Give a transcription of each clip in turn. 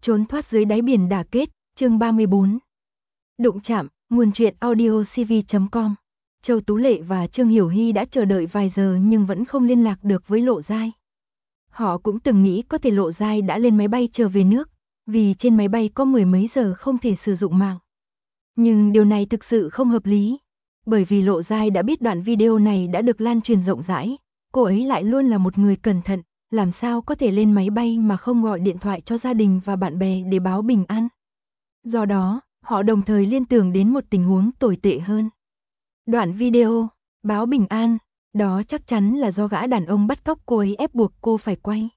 Trốn thoát dưới đáy biển đả kết, chương 34. Đụng chạm, nguồn truyện audio cv.com. Châu Tú Lệ và Trương Hiểu Hy đã chờ đợi vài giờ nhưng vẫn không liên lạc được với Lộ Giai. Họ cũng từng nghĩ có thể Lộ Giai đã lên máy bay trở về nước, vì trên máy bay có mười mấy giờ không thể sử dụng mạng. Nhưng điều này thực sự không hợp lý, bởi vì Lộ Giai đã biết đoạn video này đã được lan truyền rộng rãi, cô ấy lại luôn là một người cẩn thận, làm sao có thể lên máy bay mà không gọi điện thoại cho gia đình và bạn bè để báo bình an. Do đó, họ đồng thời liên tưởng đến một tình huống tồi tệ hơn. Đoạn video, báo bình an, đó chắc chắn là do gã đàn ông bắt cóc cô ấy ép buộc cô phải quay.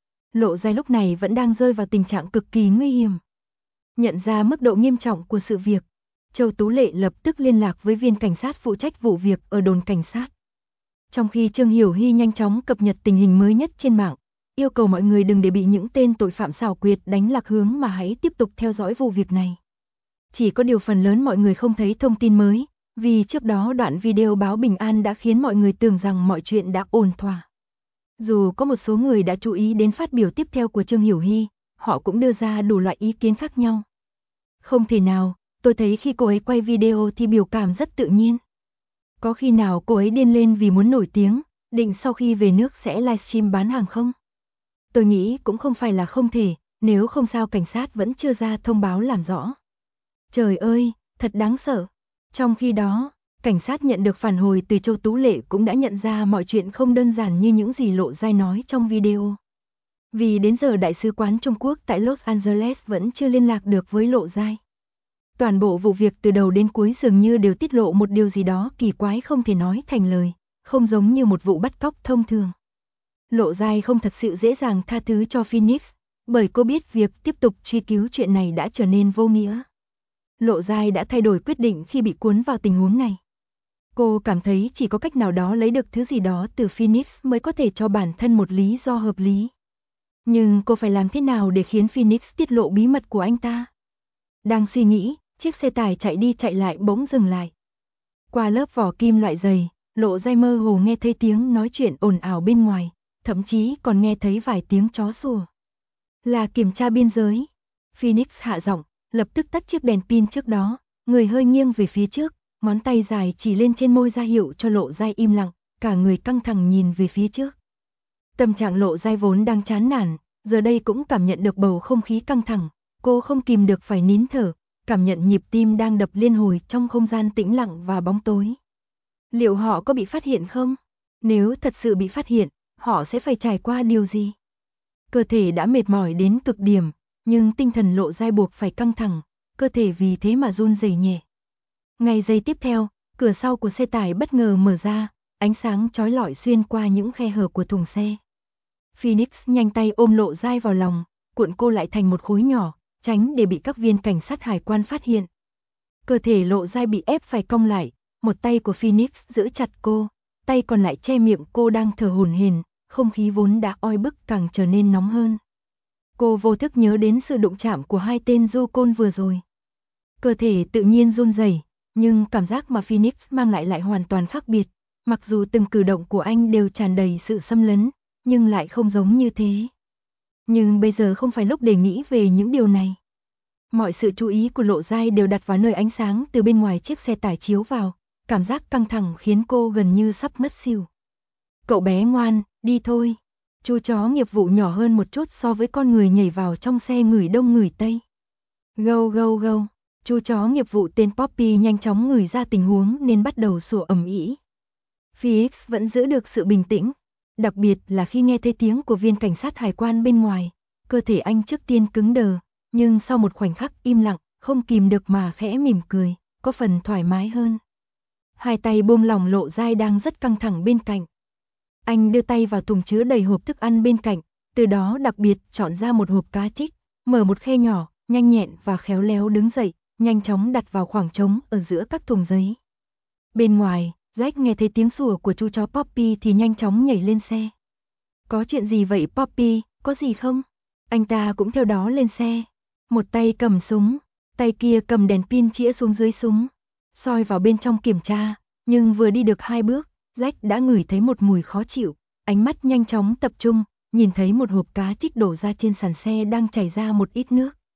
Lộ Giai lúc này vẫn đang rơi vào tình trạng cực kỳ nguy hiểm. Nhận ra mức độ nghiêm trọng của sự việc, Châu Tú Lệ lập tức liên lạc với viên cảnh sát phụ trách vụ việc ở đồn cảnh sát. Trong khi Trương Hiểu Hy nhanh chóng cập nhật tình hình mới nhất trên mạng, yêu cầu mọi người đừng để bị những tên tội phạm xảo quyệt đánh lạc hướng mà hãy tiếp tục theo dõi vụ việc này. Chỉ có điều phần lớn mọi người không thấy thông tin mới, vì trước đó đoạn video báo bình an đã khiến mọi người tưởng rằng mọi chuyện đã ổn thỏa. Dù có một số người đã chú ý đến phát biểu tiếp theo của Trương Hiểu Hy, họ cũng đưa ra đủ loại ý kiến khác nhau. Không thể nào, tôi thấy khi cô ấy quay video thì biểu cảm rất tự nhiên. Có khi nào cô ấy điên lên vì muốn nổi tiếng, định sau khi về nước sẽ livestream bán hàng không? Tôi nghĩ cũng không phải là không thể, nếu không sao cảnh sát vẫn chưa ra thông báo làm rõ. Trời ơi, thật đáng sợ. Trong khi đó, cảnh sát nhận được phản hồi từ Châu Tú Lệ cũng đã nhận ra mọi chuyện không đơn giản như những gì Lộ Giai nói trong video. Vì đến giờ Đại sứ quán Trung Quốc tại Los Angeles vẫn chưa liên lạc được với Lộ Giai. Toàn bộ vụ việc từ đầu đến cuối dường như đều tiết lộ một điều gì đó kỳ quái không thể nói thành lời, không giống như một vụ bắt cóc thông thường. Lộ Giai không thật sự dễ dàng tha thứ cho Phoenix, bởi cô biết việc tiếp tục truy cứu chuyện này đã trở nên vô nghĩa. Lộ Giai đã thay đổi quyết định khi bị cuốn vào tình huống này. Cô cảm thấy chỉ có cách nào đó lấy được thứ gì đó từ Phoenix mới có thể cho bản thân một lý do hợp lý. Nhưng cô phải làm thế nào để khiến Phoenix tiết lộ bí mật của anh ta? Đang suy nghĩ, chiếc xe tải chạy đi chạy lại bỗng dừng lại. Qua lớp vỏ kim loại dày, Lộ Giai mơ hồ nghe thấy tiếng nói chuyện ồn ào bên ngoài, thậm chí còn nghe thấy vài tiếng chó sủa. Là kiểm tra biên giới. Phoenix hạ giọng, lập tức tắt chiếc đèn pin trước đó, người hơi nghiêng về phía trước, ngón tay dài chỉ lên trên môi ra hiệu cho Lộ Giai im lặng, cả người căng thẳng nhìn về phía trước. Tâm trạng Lộ Giai vốn đang chán nản, giờ đây cũng cảm nhận được bầu không khí căng thẳng, cô không kìm được phải nín thở, cảm nhận nhịp tim đang đập liên hồi trong không gian tĩnh lặng và bóng tối. Liệu họ có bị phát hiện không? Nếu thật sự bị phát hiện, họ sẽ phải trải qua điều gì? Cơ thể đã mệt mỏi đến cực điểm, nhưng tinh thần Lộ Giai buộc phải căng thẳng, cơ thể vì thế mà run rẩy nhẹ. Ngay giây tiếp theo, cửa sau của xe tải bất ngờ mở ra, ánh sáng chói lọi xuyên qua những khe hở của thùng xe. Phoenix nhanh tay ôm Lộ Giai vào lòng, cuộn cô lại thành một khối nhỏ, tránh để bị các viên cảnh sát hải quan phát hiện. Cơ thể Lộ Giai bị ép phải cong lại, một tay của Phoenix giữ chặt cô, tay còn lại che miệng cô đang thở hổn hển, không khí vốn đã oi bức càng trở nên nóng hơn. Cô vô thức nhớ đến sự đụng chạm của hai tên du côn vừa rồi. Cơ thể tự nhiên run rẩy, nhưng cảm giác mà Phoenix mang lại hoàn toàn khác biệt, mặc dù từng cử động của anh đều tràn đầy sự xâm lấn, nhưng lại không giống như thế. Nhưng bây giờ không phải lúc để nghĩ về những điều này. Mọi sự chú ý của Lộ Giai đều đặt vào nơi ánh sáng từ bên ngoài chiếc xe tải chiếu vào, cảm giác căng thẳng khiến cô gần như sắp ngất xỉu. Cậu bé ngoan, đi thôi. Chú chó nghiệp vụ nhỏ hơn một chút so với con người nhảy vào trong xe ngửi đông ngửi tây. Gâu gâu gâu, chú chó nghiệp vụ tên Poppy nhanh chóng ngửi ra tình huống nên bắt đầu sủa ầm ĩ. Phoenix vẫn giữ được sự bình tĩnh, đặc biệt là khi nghe thấy tiếng của viên cảnh sát hải quan bên ngoài, cơ thể anh trước tiên cứng đờ, nhưng sau một khoảnh khắc im lặng, không kìm được mà khẽ mỉm cười, có phần thoải mái hơn. Hai tay buông lỏng Lộ Giai đang rất căng thẳng bên cạnh. Anh đưa tay vào thùng chứa đầy hộp thức ăn bên cạnh, từ đó đặc biệt chọn ra một hộp cá trích, mở một khe nhỏ, nhanh nhẹn và khéo léo đứng dậy, nhanh chóng đặt vào khoảng trống ở giữa các thùng giấy. Bên ngoài, Jack nghe thấy tiếng sủa của chú chó Poppy thì nhanh chóng nhảy lên xe. Có chuyện gì vậy Poppy, có gì không? Anh ta cũng theo đó lên xe. Một tay cầm súng, tay kia cầm đèn pin chĩa xuống dưới súng, soi vào bên trong kiểm tra, nhưng vừa đi được 2 bước, Jack đã ngửi thấy một mùi khó chịu, ánh mắt nhanh chóng tập trung, nhìn thấy một hộp cá trích đổ ra trên sàn xe đang chảy ra một ít nước.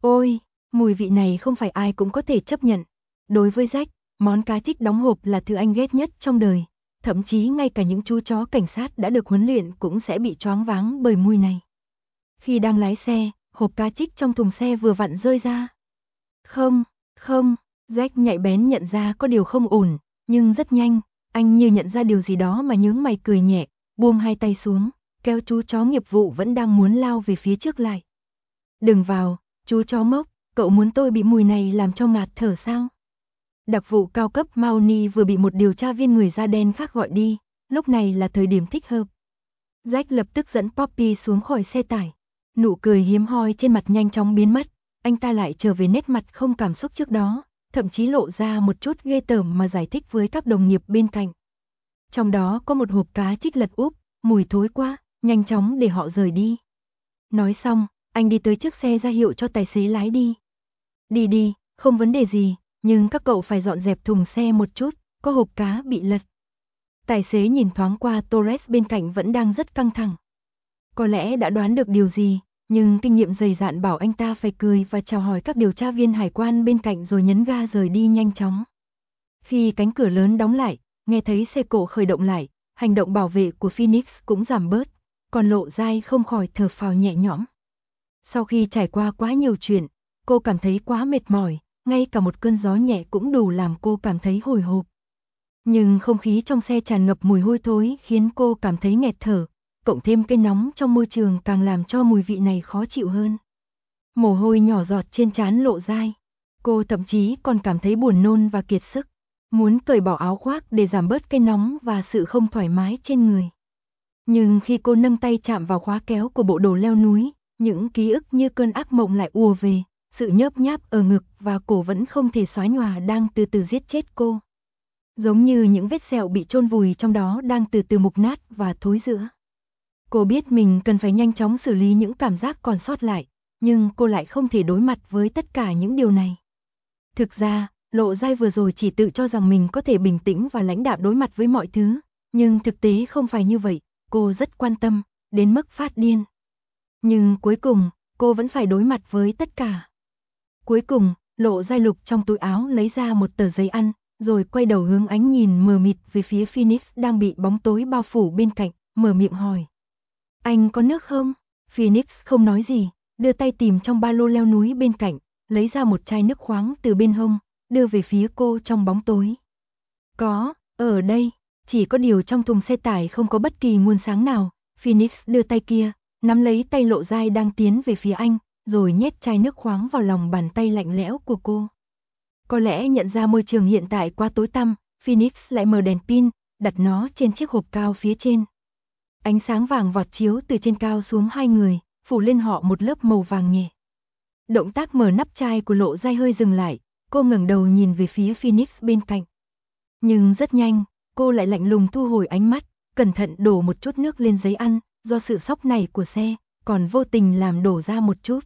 Ôi, mùi vị này không phải ai cũng có thể chấp nhận. Đối với Jack, món cá trích đóng hộp là thứ anh ghét nhất trong đời. Thậm chí ngay cả những chú chó cảnh sát đã được huấn luyện cũng sẽ bị choáng váng bởi mùi này. Khi đang lái xe, hộp cá trích trong thùng xe vừa vặn rơi ra. Không, không, Jack nhạy bén nhận ra có điều không ổn, nhưng rất nhanh, anh như nhận ra điều gì đó mà nhướng mày cười nhẹ, buông hai tay xuống, kéo chú chó nghiệp vụ vẫn đang muốn lao về phía trước lại. Đừng vào, chú chó mốc, cậu muốn tôi bị mùi này làm cho ngạt thở sao? Đặc vụ cao cấp Mahoney vừa bị một điều tra viên người da đen khác gọi đi, lúc này là thời điểm thích hợp. Jack lập tức dẫn Poppy xuống khỏi xe tải. Nụ cười hiếm hoi trên mặt nhanh chóng biến mất, anh ta lại trở về nét mặt không cảm xúc trước đó, thậm chí lộ ra một chút ghê tởm mà giải thích với các đồng nghiệp bên cạnh. Trong đó có một hộp cá trích lật úp, mùi thối quá, nhanh chóng để họ rời đi. Nói xong, anh đi tới trước xe ra hiệu cho tài xế lái đi. Đi đi, không vấn đề gì, nhưng các cậu phải dọn dẹp thùng xe một chút, có hộp cá bị lật. Tài xế nhìn thoáng qua Torres bên cạnh vẫn đang rất căng thẳng. Có lẽ đã đoán được điều gì, nhưng kinh nghiệm dày dạn bảo anh ta phải cười và chào hỏi các điều tra viên hải quan bên cạnh rồi nhấn ga rời đi nhanh chóng. Khi cánh cửa lớn đóng lại, nghe thấy xe cộ khởi động lại, hành động bảo vệ của Phoenix cũng giảm bớt, còn Lộ Giai không khỏi thở phào nhẹ nhõm. Sau khi trải qua quá nhiều chuyện, cô cảm thấy quá mệt mỏi, ngay cả một cơn gió nhẹ cũng đủ làm cô cảm thấy hồi hộp. Nhưng không khí trong xe tràn ngập mùi hôi thối khiến cô cảm thấy nghẹt thở, cộng thêm cái nóng trong môi trường càng làm cho mùi vị này khó chịu hơn. Mồ hôi nhỏ giọt trên trán Lộ Giai, cô thậm chí còn cảm thấy buồn nôn và kiệt sức, muốn cởi bỏ áo khoác để giảm bớt cái nóng và sự không thoải mái trên người. Nhưng khi cô nâng tay chạm vào khóa kéo của bộ đồ leo núi, những ký ức như cơn ác mộng lại ùa về, sự nhớp nháp ở ngực và cổ vẫn không thể xóa nhòa đang từ từ giết chết cô. Giống như những vết sẹo bị chôn vùi trong đó đang từ từ mục nát và thối rữa. Cô biết mình cần phải nhanh chóng xử lý những cảm giác còn sót lại, nhưng cô lại không thể đối mặt với tất cả những điều này. Thực ra, Lộ Giai vừa rồi chỉ tự cho rằng mình có thể bình tĩnh và lãnh đạm đối mặt với mọi thứ, nhưng thực tế không phải như vậy, cô rất quan tâm, đến mức phát điên. Nhưng cuối cùng, cô vẫn phải đối mặt với tất cả. Cuối cùng, Lộ Giai lục trong túi áo lấy ra một tờ giấy ăn, rồi quay đầu hướng ánh nhìn mờ mịt về phía Phoenix đang bị bóng tối bao phủ bên cạnh, mở miệng hỏi. Anh có nước không? Phoenix không nói gì, đưa tay tìm trong ba lô leo núi bên cạnh, lấy ra một chai nước khoáng từ bên hông, đưa về phía cô trong bóng tối. Có, ở đây, chỉ có điều trong thùng xe tải không có bất kỳ nguồn sáng nào. Phoenix đưa tay kia, nắm lấy tay Lộ Giai đang tiến về phía anh, rồi nhét chai nước khoáng vào lòng bàn tay lạnh lẽo của cô. Có lẽ nhận ra môi trường hiện tại quá tối tăm, Phoenix lại mở đèn pin, đặt nó trên chiếc hộp cao phía trên. Ánh sáng vàng vọt chiếu từ trên cao xuống hai người, phủ lên họ một lớp màu vàng nhẹ. Động tác mở nắp chai của Lộ Giai hơi dừng lại, cô ngẩng đầu nhìn về phía Phoenix bên cạnh. Nhưng rất nhanh, cô lại lạnh lùng thu hồi ánh mắt, cẩn thận đổ một chút nước lên giấy ăn, do sự sóc này của xe, còn vô tình làm đổ ra một chút.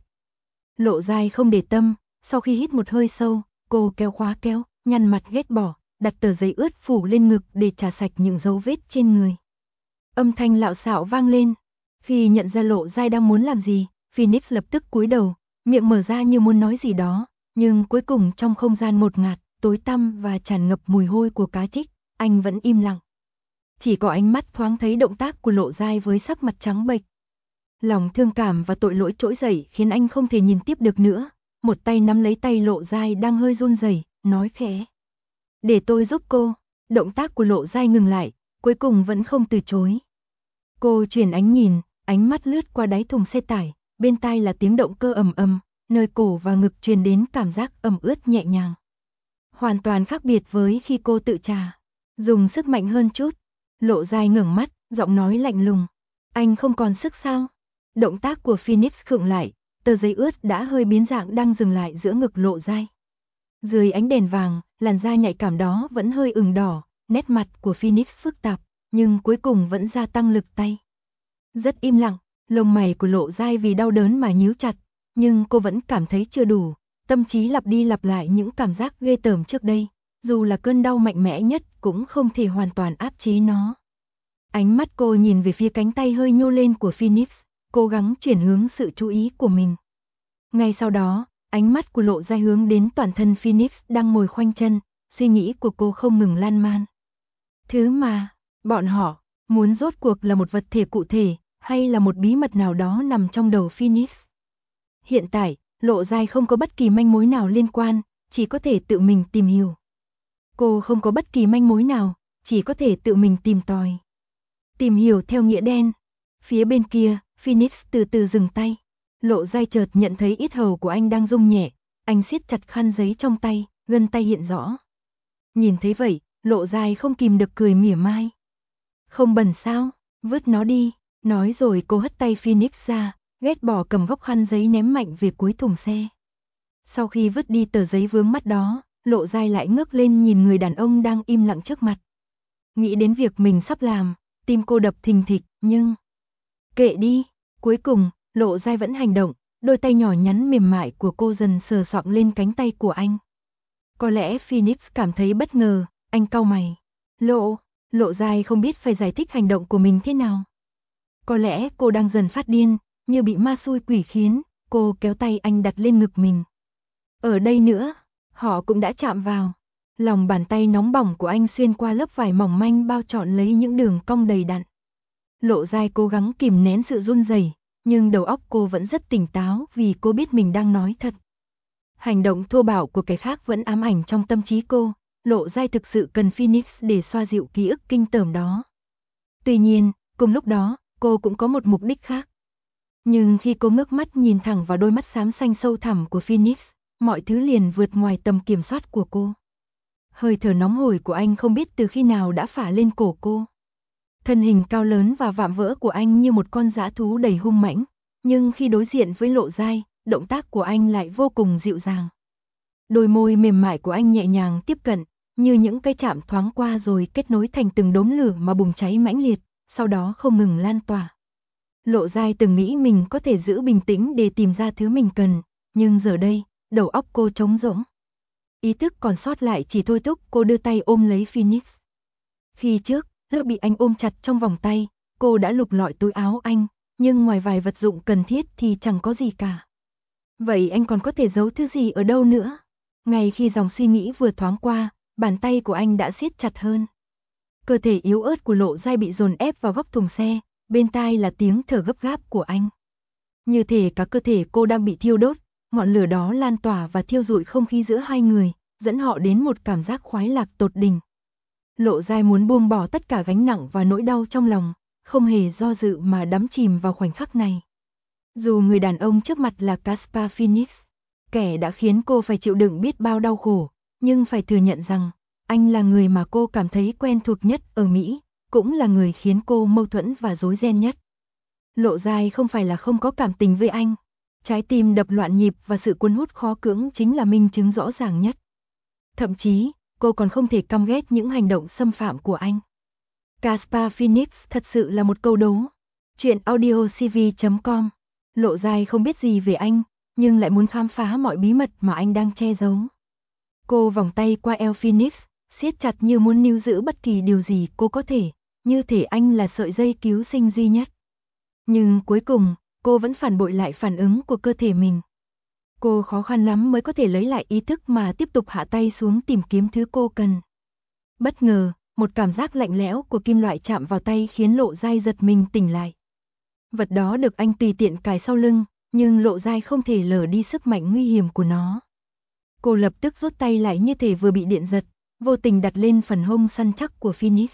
Lộ Giai không để tâm, sau khi hít một hơi sâu, cô kéo khóa kéo, nhăn mặt ghét bỏ, đặt tờ giấy ướt phủ lên ngực để chà sạch những dấu vết trên người. Âm thanh lạo xạo vang lên. Khi nhận ra Lộ Giai đang muốn làm gì, Phoenix lập tức cúi đầu, miệng mở ra như muốn nói gì đó, nhưng cuối cùng trong không gian ngột ngạt, tối tăm và tràn ngập mùi hôi của cá trích, anh vẫn im lặng. Chỉ có ánh mắt thoáng thấy động tác của Lộ Giai với sắc mặt trắng bệch. Lòng thương cảm và tội lỗi trỗi dậy khiến anh không thể nhìn tiếp được nữa, một tay nắm lấy tay Lộ Giai đang hơi run rẩy, nói khẽ. Để tôi giúp cô. Động tác của Lộ Giai ngừng lại, cuối cùng vẫn không từ chối. Cô chuyển ánh nhìn, ánh mắt lướt qua đáy thùng xe tải, bên tai là tiếng động cơ ầm ầm, nơi cổ và ngực truyền đến cảm giác ẩm ướt nhẹ nhàng. Hoàn toàn khác biệt với khi cô tự chà, dùng sức mạnh hơn chút. Lộ Giai ngẩng mắt, giọng nói lạnh lùng. Anh không còn sức sao? Động tác của Phoenix khựng lại, tờ giấy ướt đã hơi biến dạng đang dừng lại giữa ngực Lộ Giai. Dưới ánh đèn vàng, làn da nhạy cảm đó vẫn hơi ửng đỏ, nét mặt của Phoenix phức tạp, nhưng cuối cùng vẫn gia tăng lực tay. Rất im lặng, lông mày của Lộ Giai vì đau đớn mà nhíu chặt, nhưng cô vẫn cảm thấy chưa đủ, tâm trí lặp đi lặp lại những cảm giác ghê tởm trước đây, dù là cơn đau mạnh mẽ nhất cũng không thể hoàn toàn áp chế nó. Ánh mắt cô nhìn về phía cánh tay hơi nhô lên của Phoenix, cố gắng chuyển hướng sự chú ý của mình. Ngay sau đó, Ánh mắt của Lộ Giai hướng đến toàn thân Phoenix đang ngồi khoanh chân, suy nghĩ của cô không ngừng lan man. Thứ mà bọn họ muốn rốt cuộc là một vật thể cụ thể, hay là một bí mật nào đó nằm trong đầu Phoenix. Hiện tại, Lộ Giai không có bất kỳ manh mối nào liên quan, chỉ có thể tự mình tìm hiểu. Cô không có bất kỳ manh mối nào, chỉ có thể tự mình tìm tòi. Tìm hiểu theo nghĩa đen. Phía bên kia, Phoenix từ từ dừng tay. Lộ Giai chợt nhận thấy yết hầu của anh đang rung nhẹ, anh siết chặt khăn giấy trong tay, gân tay hiện rõ. Nhìn thấy vậy, Lộ Giai không kìm được cười mỉa mai. Không bẩn sao, vứt nó đi, nói rồi cô hất tay Phoenix ra, ghét bỏ cầm góc khăn giấy ném mạnh về cuối thùng xe. Sau khi vứt đi tờ giấy vướng mắt đó, Lộ Giai lại ngước lên nhìn người đàn ông đang im lặng trước mặt. Nghĩ đến việc mình sắp làm, tim cô đập thình thịch, nhưng... Kệ đi, cuối cùng, Lộ Giai vẫn hành động, đôi tay nhỏ nhắn mềm mại của cô dần sờ soạng lên cánh tay của anh. Có lẽ Phoenix cảm thấy bất ngờ, anh cau mày. Lộ Giai không biết phải giải thích hành động của mình thế nào. Có lẽ cô đang dần phát điên, như bị ma xui quỷ khiến, cô kéo tay anh đặt lên ngực mình. Ở đây nữa, họ cũng đã chạm vào. Lòng bàn tay nóng bỏng của anh xuyên qua lớp vải mỏng manh bao trọn lấy những đường cong đầy đặn. Lộ Giai cố gắng kìm nén sự run rẩy, nhưng đầu óc cô vẫn rất tỉnh táo vì cô biết mình đang nói thật. Hành động thô bạo của kẻ khác vẫn ám ảnh trong tâm trí cô, Lộ Giai thực sự cần Phoenix để xoa dịu ký ức kinh tởm đó. Tuy nhiên, cùng lúc đó, cô cũng có một mục đích khác. Nhưng khi cô ngước mắt nhìn thẳng vào đôi mắt xám xanh sâu thẳm của Phoenix, mọi thứ liền vượt ngoài tầm kiểm soát của cô. Hơi thở nóng hổi của anh không biết từ khi nào đã phả lên cổ cô. Thân hình cao lớn và vạm vỡ của anh như một con dã thú đầy hung mãnh, nhưng khi đối diện với Lộ Giai, động tác của anh lại vô cùng dịu dàng. Đôi môi mềm mại của anh nhẹ nhàng tiếp cận, như những cái chạm thoáng qua rồi kết nối thành từng đốm lửa mà bùng cháy mãnh liệt, sau đó không ngừng lan tỏa. Lộ Giai từng nghĩ mình có thể giữ bình tĩnh để tìm ra thứ mình cần, nhưng giờ đây, đầu óc cô trống rỗng. Ý thức còn sót lại chỉ thôi thúc cô đưa tay ôm lấy Phoenix. Khi trước, lúc bị anh ôm chặt trong vòng tay, cô đã lục lọi túi áo anh, nhưng ngoài vài vật dụng cần thiết thì chẳng có gì cả. Vậy anh còn có thể giấu thứ gì ở đâu nữa? Ngay khi dòng suy nghĩ vừa thoáng qua, bàn tay của anh đã siết chặt hơn. Cơ thể yếu ớt của Lộ Giai bị dồn ép vào góc thùng xe, bên tai là tiếng thở gấp gáp của anh. Như thể cả cơ thể cô đang bị thiêu đốt, ngọn lửa đó lan tỏa và thiêu rụi không khí giữa hai người, dẫn họ đến một cảm giác khoái lạc tột đỉnh. Lộ Giai muốn buông bỏ tất cả gánh nặng và nỗi đau trong lòng, không hề do dự mà đắm chìm vào khoảnh khắc này. Dù người đàn ông trước mặt là Caspar Phoenix, kẻ đã khiến cô phải chịu đựng biết bao đau khổ, nhưng phải thừa nhận rằng, anh là người mà cô cảm thấy quen thuộc nhất ở Mỹ, cũng là người khiến cô mâu thuẫn và rối ren nhất. Lộ Giai không phải là không có cảm tình với anh, trái tim đập loạn nhịp và sự cuốn hút khó cưỡng chính là minh chứng rõ ràng nhất. Thậm chí, cô còn không thể căm ghét những hành động xâm phạm của anh. Caspar Phoenix thật sự là một câu đố. Chuyện audiocv.com. Lộ Giai không biết gì về anh, nhưng lại muốn khám phá mọi bí mật mà anh đang che giấu. Cô vòng tay qua eo Phoenix, siết chặt như muốn níu giữ bất kỳ điều gì cô có thể, như thể anh là sợi dây cứu sinh duy nhất. Nhưng cuối cùng, cô vẫn phản bội lại phản ứng của cơ thể mình. Cô khó khăn lắm mới có thể lấy lại ý thức mà tiếp tục hạ tay xuống tìm kiếm thứ cô cần. Bất ngờ, một cảm giác lạnh lẽo của kim loại chạm vào tay khiến Lộ Giai giật mình tỉnh lại. Vật đó được anh tùy tiện cài sau lưng, nhưng Lộ Giai không thể lờ đi sức mạnh nguy hiểm của nó. Cô lập tức rút tay lại như thể vừa bị điện giật, vô tình đặt lên phần hông săn chắc của Phoenix.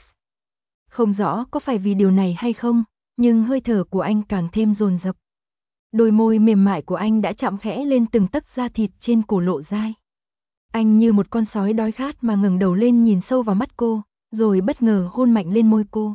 Không rõ có phải vì điều này hay không, nhưng hơi thở của anh càng thêm dồn dập. Đôi môi mềm mại của anh đã chạm khẽ lên từng tấc da thịt trên cổ Lộ Giai. Anh như một con sói đói khát mà ngẩng đầu lên nhìn sâu vào mắt cô, rồi bất ngờ hôn mạnh lên môi cô.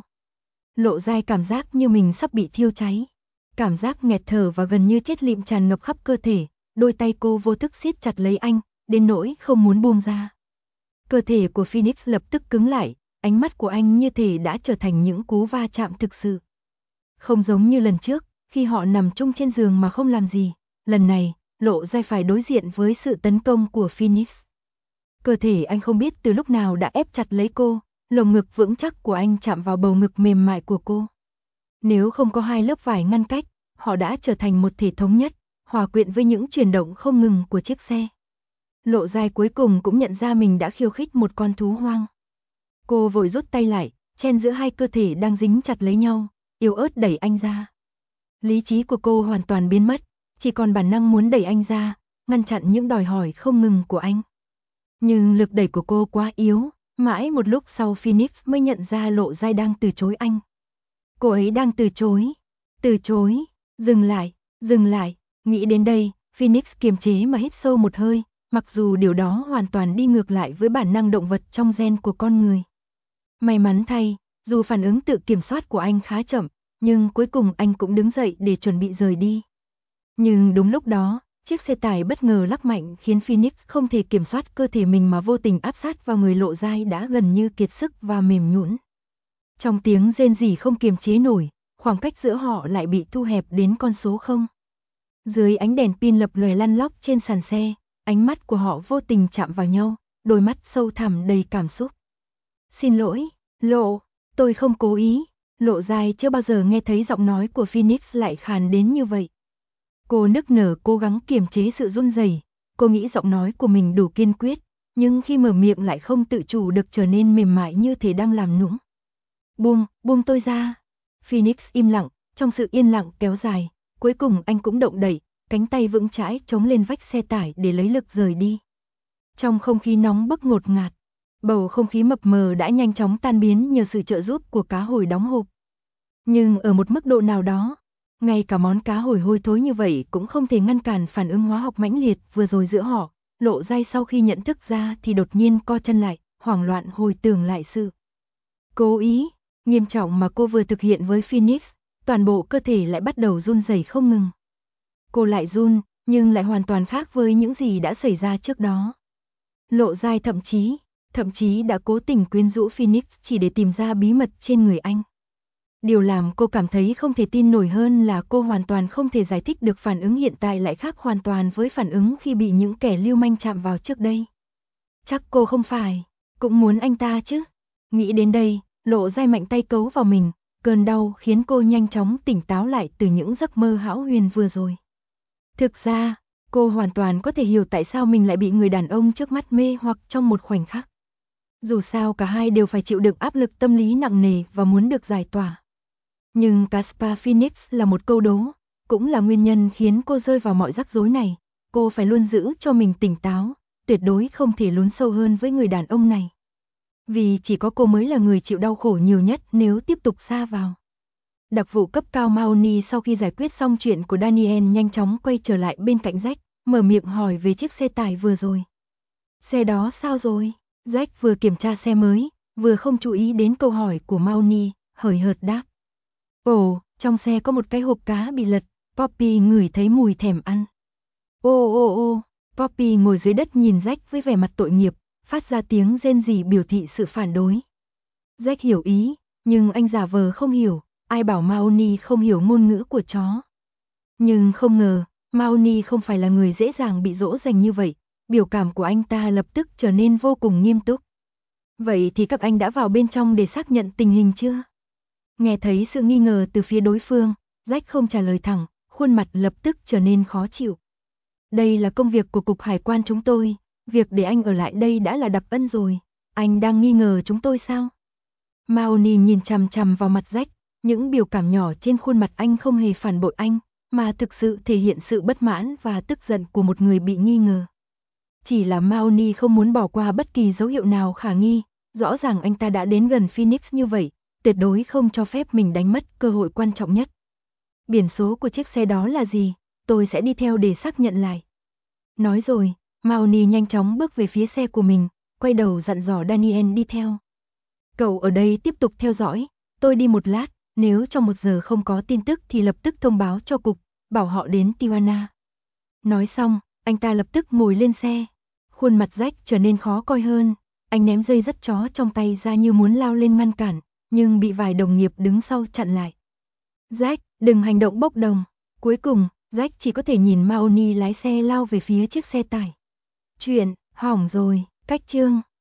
Lộ Giai cảm giác như mình sắp bị thiêu cháy. Cảm giác nghẹt thở và gần như chết lịm tràn ngập khắp cơ thể, đôi tay cô vô thức siết chặt lấy anh, đến nỗi không muốn buông ra. Cơ thể của Phoenix lập tức cứng lại, ánh mắt của anh như thể đã trở thành những cú va chạm thực sự. Không giống như lần trước, khi họ nằm chung trên giường mà không làm gì, lần này, Lộ Giai phải đối diện với sự tấn công của Phoenix. Cơ thể anh không biết từ lúc nào đã ép chặt lấy cô, lồng ngực vững chắc của anh chạm vào bầu ngực mềm mại của cô. Nếu không có hai lớp vải ngăn cách, họ đã trở thành một thể thống nhất, hòa quyện với những chuyển động không ngừng của chiếc xe. Lộ Giai cuối cùng cũng nhận ra mình đã khiêu khích một con thú hoang. Cô vội rút tay lại, chen giữa hai cơ thể đang dính chặt lấy nhau, yếu ớt đẩy anh ra. Lý trí của cô hoàn toàn biến mất, chỉ còn bản năng muốn đẩy anh ra, ngăn chặn những đòi hỏi không ngừng của anh. Nhưng lực đẩy của cô quá yếu, mãi một lúc sau Phoenix mới nhận ra Lộ Giai đang từ chối anh. Cô ấy đang từ chối, dừng lại, nghĩ đến đây, Phoenix kiềm chế mà hít sâu một hơi, mặc dù điều đó hoàn toàn đi ngược lại với bản năng động vật trong gen của con người. May mắn thay, dù phản ứng tự kiểm soát của anh khá chậm, nhưng cuối cùng anh cũng đứng dậy để chuẩn bị rời đi. Nhưng đúng lúc đó, chiếc xe tải bất ngờ lắc mạnh khiến Phoenix không thể kiểm soát cơ thể mình mà vô tình áp sát vào người Lộ Giai đã gần như kiệt sức và mềm nhũn. Trong tiếng rên rỉ không kiềm chế nổi, khoảng cách giữa họ lại bị thu hẹp đến con số 0. Dưới ánh đèn pin lập lòe lăn lóc trên sàn xe, ánh mắt của họ vô tình chạm vào nhau, đôi mắt sâu thẳm đầy cảm xúc. Xin lỗi, Lộ, tôi không cố ý. Lộ Giai chưa bao giờ nghe thấy giọng nói của Phoenix lại khàn đến như vậy. Cô nức nở cố gắng kiềm chế sự run rẩy, cô nghĩ giọng nói của mình đủ kiên quyết, nhưng khi mở miệng lại không tự chủ được trở nên mềm mại như thể đang làm nũng. Buông tôi ra. Phoenix im lặng, trong sự yên lặng kéo dài, cuối cùng anh cũng động đậy, cánh tay vững chãi chống lên vách xe tải để lấy lực rời đi. Trong không khí nóng bức ngột ngạt, bầu không khí mập mờ đã nhanh chóng tan biến nhờ sự trợ giúp của cá hồi đóng hộp. Nhưng ở một mức độ nào đó, ngay cả món cá hồi hôi thối như vậy cũng không thể ngăn cản phản ứng hóa học mãnh liệt vừa rồi giữa họ. Lộ Giai sau khi nhận thức ra thì đột nhiên co chân lại, hoảng loạn hồi tưởng lại sự cố ý nghiêm trọng mà cô vừa thực hiện với Phoenix, toàn bộ cơ thể lại bắt đầu run rẩy không ngừng. Cô lại run, nhưng lại hoàn toàn khác với những gì đã xảy ra trước đó. Lộ Giai thậm chí đã cố tình quyến rũ Phoenix chỉ để tìm ra bí mật trên người anh. Điều làm cô cảm thấy không thể tin nổi hơn là cô hoàn toàn không thể giải thích được phản ứng hiện tại lại khác hoàn toàn với phản ứng khi bị những kẻ lưu manh chạm vào trước đây. Chắc cô không phải cũng muốn anh ta chứ? Nghĩ đến đây, Lộ Giai mạnh tay cấu vào mình, cơn đau khiến cô nhanh chóng tỉnh táo lại từ những giấc mơ hão huyền vừa rồi. Thực ra, cô hoàn toàn có thể hiểu tại sao mình lại bị người đàn ông trước mắt mê hoặc trong một khoảnh khắc. Dù sao cả hai đều phải chịu đựng áp lực tâm lý nặng nề và muốn được giải tỏa. Nhưng Caspar Phoenix là một câu đố, cũng là nguyên nhân khiến cô rơi vào mọi rắc rối này. Cô phải luôn giữ cho mình tỉnh táo, tuyệt đối không thể lún sâu hơn với người đàn ông này. Vì chỉ có cô mới là người chịu đau khổ nhiều nhất nếu tiếp tục sa vào. Đặc vụ cấp cao Mahoney sau khi giải quyết xong chuyện của Daniel nhanh chóng quay trở lại bên cạnh Jack, mở miệng hỏi về chiếc xe tải vừa rồi. Xe đó sao rồi? Jack vừa kiểm tra xe mới, vừa không chú ý đến câu hỏi của Mahoney, hời hợt đáp. Ồ, trong xe có một cái hộp cá bị lật, Poppy ngửi thấy mùi thèm ăn. Ô, Poppy ngồi dưới đất nhìn Jack với vẻ mặt tội nghiệp, phát ra tiếng rên rỉ biểu thị sự phản đối. Jack hiểu ý, nhưng anh giả vờ không hiểu, ai bảo Mahoney không hiểu ngôn ngữ của chó. Nhưng không ngờ, Mahoney không phải là người dễ dàng bị dỗ dành như vậy, biểu cảm của anh ta lập tức trở nên vô cùng nghiêm túc. Vậy thì các anh đã vào bên trong để xác nhận tình hình chưa? Nghe thấy sự nghi ngờ từ phía đối phương, Jack không trả lời thẳng, khuôn mặt lập tức trở nên khó chịu. Đây là công việc của Cục Hải quan chúng tôi, việc để anh ở lại đây đã là đặc ân rồi, anh đang nghi ngờ chúng tôi sao? Mahoney nhìn chằm chằm vào mặt Jack, những biểu cảm nhỏ trên khuôn mặt anh không hề phản bội anh, mà thực sự thể hiện sự bất mãn và tức giận của một người bị nghi ngờ. Chỉ là Mahoney không muốn bỏ qua bất kỳ dấu hiệu nào khả nghi, rõ ràng anh ta đã đến gần Phoenix như vậy, tuyệt đối không cho phép mình đánh mất cơ hội quan trọng nhất. Biển số của chiếc xe đó là gì? Tôi sẽ đi theo để xác nhận lại. Nói rồi, Mahoney nhanh chóng bước về phía xe của mình, quay đầu dặn dò Daniel đi theo. Cậu ở đây tiếp tục theo dõi, tôi đi một lát, nếu trong 1 giờ không có tin tức thì lập tức thông báo cho cục, bảo họ đến Tijuana. Nói xong, anh ta lập tức ngồi lên xe. Khuôn mặt Jack trở nên khó coi hơn, anh ném dây dắt chó trong tay ra như muốn lao lên ngăn cản, nhưng bị vài đồng nghiệp đứng sau chặn lại. Jack, đừng hành động bốc đồng. Cuối cùng, Jack chỉ có thể nhìn Mahoney lái xe lao về phía chiếc xe tải. Chuyện, hỏng rồi, cách chương.